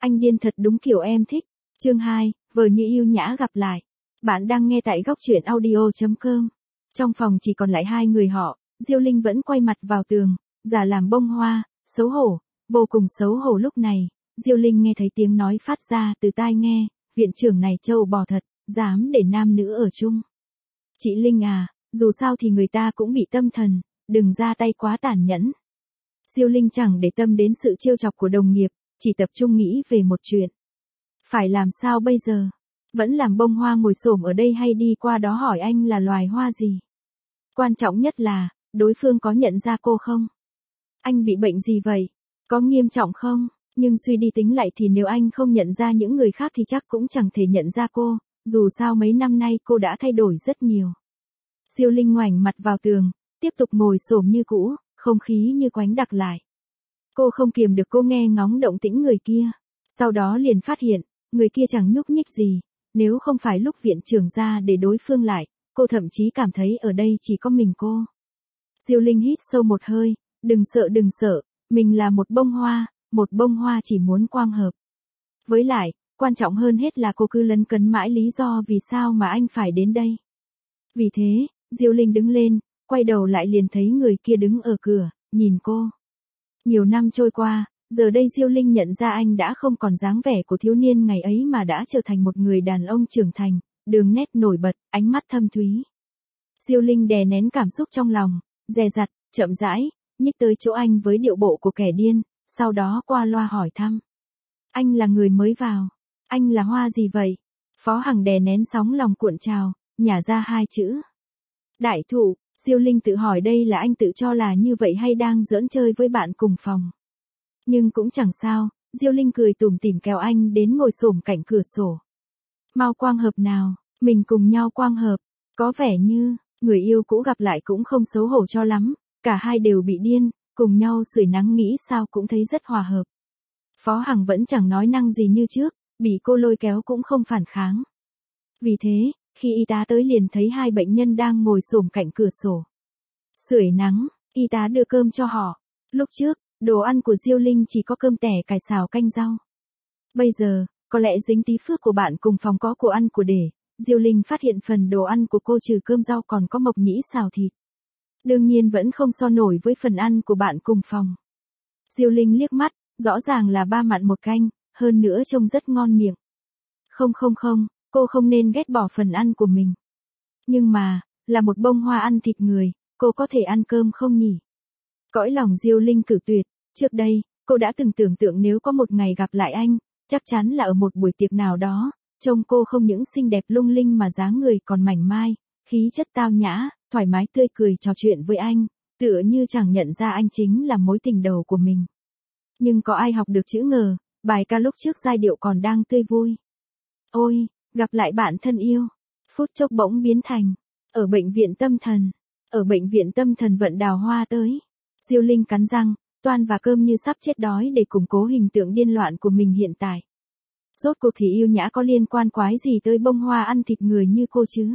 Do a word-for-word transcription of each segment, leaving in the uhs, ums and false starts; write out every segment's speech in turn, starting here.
Anh điên thật đúng kiểu em thích. Chương hai, vờ như yêu nhã gặp lại. Bạn đang nghe tại góc truyện audio chấm com. Trong phòng chỉ còn lại hai người họ, Diêu Linh vẫn quay mặt vào tường, giả làm bông hoa, xấu hổ, vô cùng xấu hổ. Lúc này, Diêu Linh nghe thấy tiếng nói phát ra từ tai nghe, viện trưởng này trâu bò thật, dám để nam nữ ở chung. Chị Linh à, dù sao thì người ta cũng bị tâm thần, đừng ra tay quá tàn nhẫn. Diêu Linh chẳng để tâm đến sự trêu chọc của đồng nghiệp, chỉ tập trung nghĩ về một chuyện. Phải làm sao bây giờ? Vẫn làm bông hoa ngồi xổm ở đây hay đi qua đó hỏi anh là loài hoa gì? Quan trọng nhất là, đối phương có nhận ra cô không? Anh bị bệnh gì vậy? Có nghiêm trọng không? Nhưng suy đi tính lại thì nếu anh không nhận ra những người khác thì chắc cũng chẳng thể nhận ra cô, dù sao mấy năm nay cô đã thay đổi rất nhiều. Diêu Linh ngoảnh mặt vào tường, tiếp tục ngồi xổm như cũ, không khí như quánh đặc lại. Cô không kiềm được, cô nghe ngóng động tĩnh người kia, sau đó liền phát hiện, người kia chẳng nhúc nhích gì, nếu không phải lúc viện trưởng ra để đối phương lại, cô thậm chí cảm thấy ở đây chỉ có mình cô. Diêu Linh hít sâu một hơi, đừng sợ đừng sợ, mình là một bông hoa, một bông hoa chỉ muốn quang hợp. Với lại, quan trọng hơn hết là cô cứ lấn cấn mãi lý do vì sao mà anh phải đến đây. Vì thế, Diêu Linh đứng lên, quay đầu lại liền thấy người kia đứng ở cửa, nhìn cô. Nhiều năm trôi qua, giờ đây Diêu Linh nhận ra anh đã không còn dáng vẻ của thiếu niên ngày ấy mà đã trở thành một người đàn ông trưởng thành, đường nét nổi bật, ánh mắt thâm thúy. Diêu Linh đè nén cảm xúc trong lòng, dè dặt, chậm rãi, nhích tới chỗ anh với điệu bộ của kẻ điên, sau đó qua loa hỏi thăm. Anh là người mới vào, anh là hoa gì vậy? Phó Hằng đè nén sóng lòng cuộn trào, nhả ra hai chữ. Đại thụ. Diêu Linh tự hỏi đây là anh tự cho là như vậy hay đang giỡn chơi với bạn cùng phòng. Nhưng cũng chẳng sao, Diêu Linh cười tủm tỉm kéo anh đến ngồi xổm cạnh cửa sổ. Mau quang hợp nào, mình cùng nhau quang hợp, có vẻ như, người yêu cũ gặp lại cũng không xấu hổ cho lắm, cả hai đều bị điên, cùng nhau sưởi nắng nghĩ sao cũng thấy rất hòa hợp. Phó Hằng vẫn chẳng nói năng gì như trước, bị cô lôi kéo cũng không phản kháng. Vì thế, khi y tá tới liền thấy hai bệnh nhân đang ngồi xổm cạnh cửa sổ. Sưởi nắng, y tá đưa cơm cho họ. Lúc trước, đồ ăn của Diêu Linh chỉ có cơm tẻ cải xào canh rau. Bây giờ, có lẽ dính tí phước của bạn cùng phòng có của ăn của để, Diêu Linh phát hiện phần đồ ăn của cô trừ cơm rau còn có mộc nhĩ xào thịt. Đương nhiên vẫn không so nổi với phần ăn của bạn cùng phòng. Diêu Linh liếc mắt, rõ ràng là ba mặn một canh, hơn nữa trông rất ngon miệng. Không không không. Cô không nên ghét bỏ phần ăn của mình. Nhưng mà, là một bông hoa ăn thịt người, cô có thể ăn cơm không nhỉ? Cõi lòng Diêu Linh cử tuyệt, trước đây, cô đã từng tưởng tượng nếu có một ngày gặp lại anh, chắc chắn là ở một buổi tiệc nào đó, trông cô không những xinh đẹp lung linh mà dáng người còn mảnh mai, khí chất tao nhã, thoải mái tươi cười trò chuyện với anh, tựa như chẳng nhận ra anh chính là mối tình đầu của mình. Nhưng có ai học được chữ ngờ, bài ca lúc trước giai điệu còn đang tươi vui. Ôi! Gặp lại bạn thân yêu, phút chốc bỗng biến thành, ở bệnh viện tâm thần, ở bệnh viện tâm thần vận đào hoa tới. Diêu Linh cắn răng, toan và cơm như sắp chết đói để củng cố hình tượng điên loạn của mình hiện tại. Rốt cuộc thì yêu nhã có liên quan quái gì tới bông hoa ăn thịt người như cô chứ?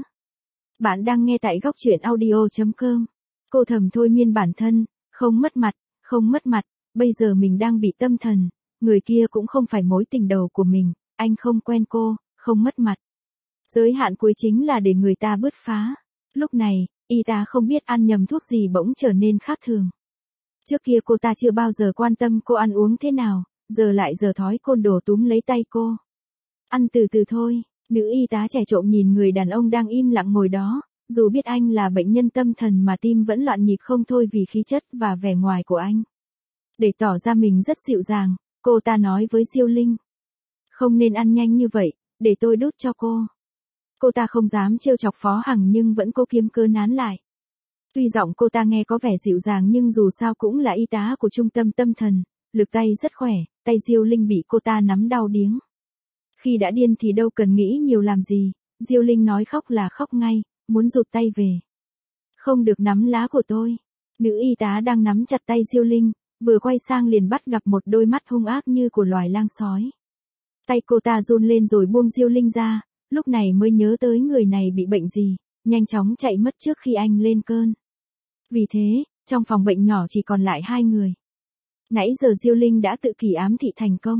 Bạn đang nghe tại góc truyện audio chấm com. Cô thầm thôi miên bản thân, không mất mặt, không mất mặt, bây giờ mình đang bị tâm thần, người kia cũng không phải mối tình đầu của mình, anh không quen cô. Không mất mặt. Giới hạn cuối chính là để người ta bứt phá. Lúc này, y tá không biết ăn nhầm thuốc gì bỗng trở nên khác thường. Trước kia cô ta chưa bao giờ quan tâm cô ăn uống thế nào, giờ lại giờ thói côn đồ túm lấy tay cô. Ăn từ từ thôi, nữ y tá trẻ trộm nhìn người đàn ông đang im lặng ngồi đó, dù biết anh là bệnh nhân tâm thần mà tim vẫn loạn nhịp không thôi vì khí chất và vẻ ngoài của anh. Để tỏ ra mình rất dịu dàng, cô ta nói với Diêu Linh. Không nên ăn nhanh như vậy. Để tôi đút cho cô. Cô ta không dám trêu chọc Phó Hằng nhưng vẫn cố kiếm cớ nán lại. Tuy giọng cô ta nghe có vẻ dịu dàng nhưng dù sao cũng là y tá của trung tâm tâm thần, lực tay rất khỏe, tay Diêu Linh bị cô ta nắm đau điếng. Khi đã điên thì đâu cần nghĩ nhiều làm gì, Diêu Linh nói khóc là khóc ngay, muốn rụt tay về. Không được nắm lá của tôi. Nữ y tá đang nắm chặt tay Diêu Linh, vừa quay sang liền bắt gặp một đôi mắt hung ác như của loài lang sói. Tay cô ta run lên rồi buông Diêu Linh ra, lúc này mới nhớ tới người này bị bệnh gì, nhanh chóng chạy mất trước khi anh lên cơn. Vì thế, trong phòng bệnh nhỏ chỉ còn lại hai người. Nãy giờ Diêu Linh đã tự kỷ ám thị thành công.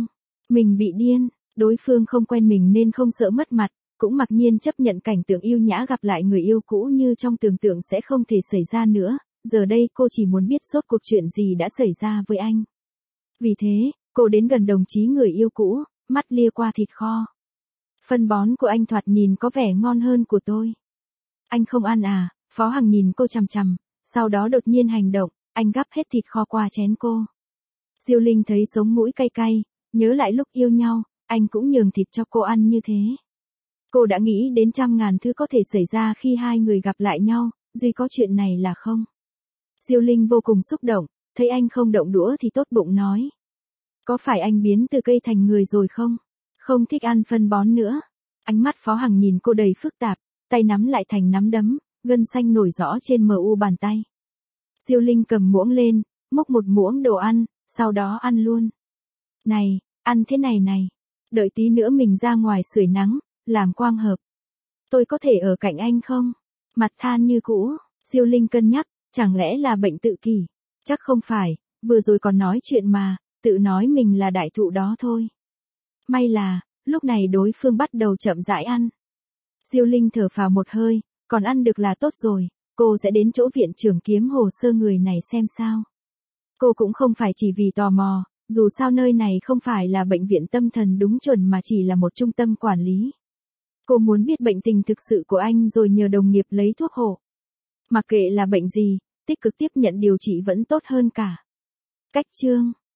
Mình bị điên, đối phương không quen mình nên không sợ mất mặt, cũng mặc nhiên chấp nhận cảnh tượng yêu nhã gặp lại người yêu cũ như trong tưởng tượng sẽ không thể xảy ra nữa, giờ đây cô chỉ muốn biết rốt cuộc chuyện gì đã xảy ra với anh. Vì thế, cô đến gần đồng chí người yêu cũ, mắt lia qua thịt kho. Phân bón của anh thoạt nhìn có vẻ ngon hơn của tôi. Anh không ăn à? Phó Hằng nhìn cô chằm chằm, sau đó đột nhiên hành động, anh gắp hết thịt kho qua chén cô. Diêu Linh thấy sống mũi cay cay, nhớ lại lúc yêu nhau, anh cũng nhường thịt cho cô ăn như thế. Cô đã nghĩ đến trăm ngàn thứ có thể xảy ra khi hai người gặp lại nhau, duy có chuyện này là không. Diêu Linh vô cùng xúc động, thấy anh không động đũa thì tốt bụng nói. Có phải anh biến từ cây thành người rồi không? Không thích ăn phân bón nữa. Ánh mắt Phó Hằng nhìn cô đầy phức tạp, tay nắm lại thành nắm đấm, gân xanh nổi rõ trên mờ u bàn tay. Diêu Linh cầm muỗng lên, múc một muỗng đồ ăn, sau đó ăn luôn. Này, ăn thế này này. Đợi tí nữa mình ra ngoài sưởi nắng, làm quang hợp. Tôi có thể ở cạnh anh không? Mặt than như cũ, Diêu Linh cân nhắc, chẳng lẽ là bệnh tự kỷ? Chắc không phải, vừa rồi còn nói chuyện mà, tự nói mình là đại thụ đó thôi. May là, lúc này đối phương bắt đầu chậm rãi ăn. Diêu Linh thở phào một hơi, còn ăn được là tốt rồi, cô sẽ đến chỗ viện trưởng kiếm hồ sơ người này xem sao. Cô cũng không phải chỉ vì tò mò, dù sao nơi này không phải là bệnh viện tâm thần đúng chuẩn mà chỉ là một trung tâm quản lý. Cô muốn biết bệnh tình thực sự của anh rồi nhờ đồng nghiệp lấy thuốc hộ. Mặc kệ là bệnh gì, tích cực tiếp nhận điều trị vẫn tốt hơn cả. Cách chương